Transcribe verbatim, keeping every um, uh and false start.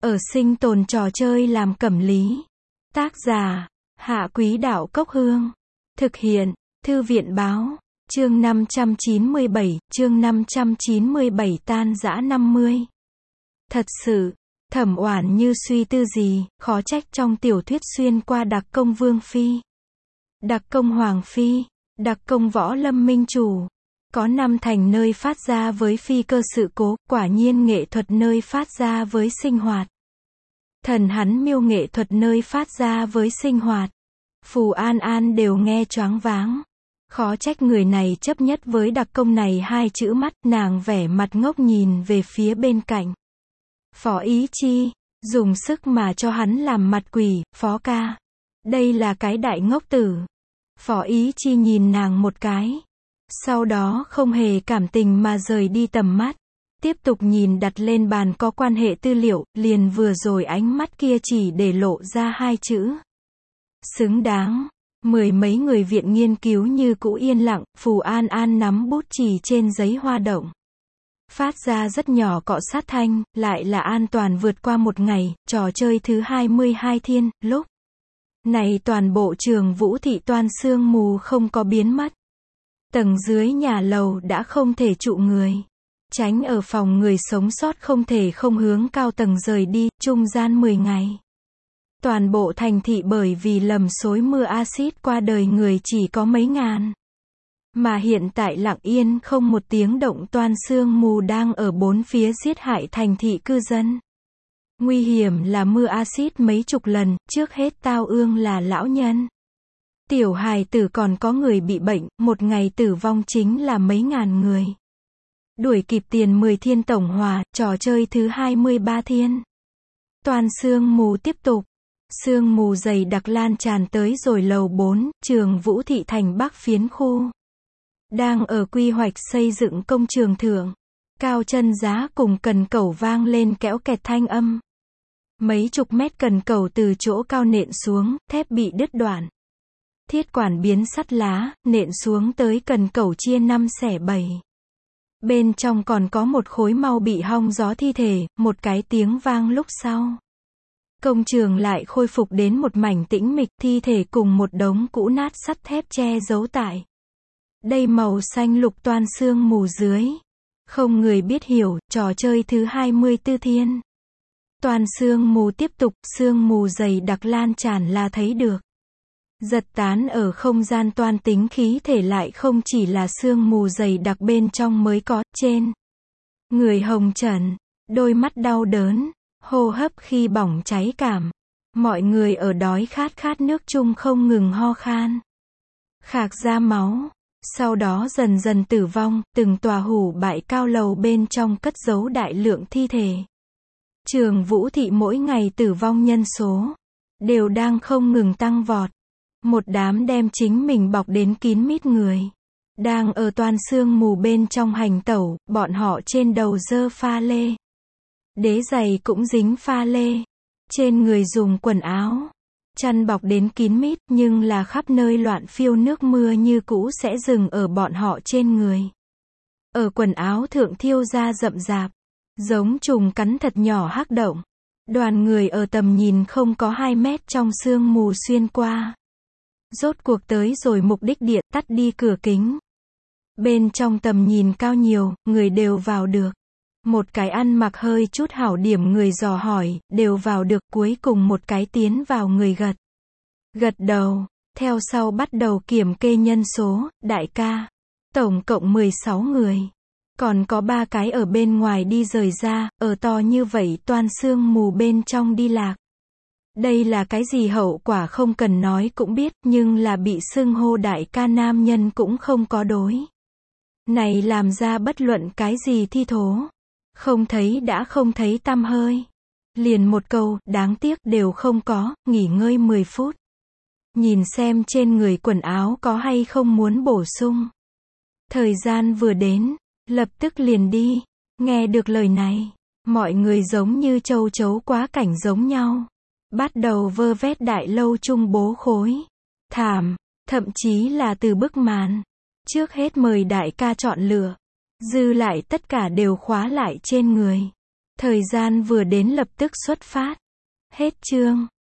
ở sinh tồn trò chơi làm cẩm lý. Tác giả, Hạ Quý Đạo Cốc Hương. Thực hiện, Thư viện Báo. Chương năm trăm chín mươi bảy, chương năm trăm chín mươi bảy tan rã năm mươi. Thật sự, Thẩm Oản Như suy tư gì, khó trách trong tiểu thuyết xuyên qua đặc công Vương Phi, đặc công Hoàng Phi, đặc công Võ Lâm Minh Chủ. Có năm thành nơi phát ra với phi cơ sự cố, quả nhiên nghệ thuật nơi phát ra với sinh hoạt. Thần hắn miêu nghệ thuật nơi phát ra với sinh hoạt. Phù An An đều nghe choáng váng. Khó trách người này chấp nhất với đặc công này hai chữ mắt, nàng vẻ mặt ngốc nhìn về phía bên cạnh. Phó Ý Chi, dùng sức mà cho hắn làm mặt quỷ, Phó ca. Đây là cái đại ngốc tử. Phó Ý Chi nhìn nàng một cái. Sau đó không hề cảm tình mà rời đi tầm mắt. Tiếp tục nhìn đặt lên bàn có quan hệ tư liệu, liền vừa rồi ánh mắt kia chỉ để lộ ra hai chữ. Xứng đáng. Mười mấy người viện nghiên cứu như cũ yên lặng, Phù An An nắm bút chì trên giấy hoa động. Phát ra rất nhỏ cọ sát thanh, lại là an toàn vượt qua một ngày, trò chơi thứ hai mươi hai thiên, lúc này toàn bộ trường Vũ Thị toan sương mù không có biến mất. Tầng dưới nhà lầu đã không thể trụ người. Tránh ở phòng người sống sót không thể không hướng cao tầng rời đi, trung gian mười ngày. Toàn bộ thành thị bởi vì lầm xối mưa axit qua đời người chỉ có mấy ngàn. Mà hiện tại lặng yên không một tiếng động toan sương mù đang ở bốn phía giết hại thành thị cư dân. Nguy hiểm là mưa axit mấy chục lần, trước hết tao ương là lão nhân. Tiểu hài tử còn có người bị bệnh, một ngày tử vong chính là mấy ngàn người. Đuổi kịp tiền mười thiên tổng hòa, trò chơi thứ hai mươi ba thiên. Toàn sương mù tiếp tục. Sương mù dày đặc lan tràn tới rồi lầu bốn, trường Vũ Thị thành Bắc phiến khu. Đang ở quy hoạch xây dựng công trường thượng. Cao chân giá cùng cần cẩu vang lên kéo kẹt thanh âm. Mấy chục mét cần cẩu từ chỗ cao nện xuống, thép bị đứt đoạn. Thiết quản biến sắt lá, nện xuống tới cần cẩu chia năm xẻ bảy. Bên trong còn có một khối mau bị hong gió thi thể, một cái tiếng vang lúc sau. Công trường lại khôi phục đến một mảnh tĩnh mịch, thi thể cùng một đống cũ nát sắt thép che giấu tại. Đây màu xanh lục toan sương mù dưới. Không người biết hiểu, trò chơi thứ hai mươi tư thiên. Toàn sương mù tiếp tục, sương mù dày đặc lan tràn là thấy được. Giật tán ở không gian toan tính khí thể lại không chỉ là sương mù dày đặc bên trong mới có, trên. Người hồng trần, đôi mắt đau đớn, hô hấp khi bỏng cháy cảm. Mọi người ở đói khát khát nước chung không ngừng ho khan. Khạc ra máu. Sau đó dần dần tử vong, từng tòa hủ bại cao lầu bên trong cất giấu đại lượng thi thể. Trường Vũ Thị mỗi ngày tử vong nhân số đều đang không ngừng tăng vọt. Một đám đem chính mình bọc đến kín mít người. Đang ở toàn sương mù bên trong hành tẩu, bọn họ trên đầu dơ pha lê. Đế giày cũng dính pha lê. Trên người dùng quần áo. Chăn bọc đến kín mít, nhưng là khắp nơi loạn phiêu nước mưa như cũ sẽ dừng ở bọn họ trên người. Ở quần áo thượng thiêu ra rậm rạp. Giống trùng cắn thật nhỏ hắc động. Đoàn người ở tầm nhìn không có hai mét trong sương mù xuyên qua. Rốt cuộc tới rồi mục đích địa, tắt đi cửa kính. Bên trong tầm nhìn cao nhiều, người đều vào được. Một cái ăn mặc hơi chút hảo điểm người dò hỏi, đều vào được, cuối cùng một cái tiến vào người gật. Gật đầu, theo sau bắt đầu kiểm kê nhân số, đại ca. Tổng cộng mười sáu người. Còn có ba cái ở bên ngoài đi rời ra, ở to như vậy toan sương mù bên trong đi lạc. Đây là cái gì hậu quả không cần nói cũng biết, nhưng là bị xưng hô đại ca nam nhân cũng không có đối. Này làm ra bất luận cái gì thi thố. Không thấy đã không thấy tăm hơi. Liền một câu, đáng tiếc đều không có, nghỉ ngơi mười phút. Nhìn xem trên người quần áo có hay không muốn bổ sung. Thời gian vừa đến, lập tức liền đi. Nghe được lời này, mọi người giống như châu chấu quá cảnh giống nhau. Bắt đầu vơ vét đại lâu chung bố khối. Thảm, thậm chí là từ bức màn. Trước hết mời đại ca chọn lựa. Dư lại tất cả đều khóa lại trên người. Thời gian vừa đến lập tức xuất phát. Hết chương.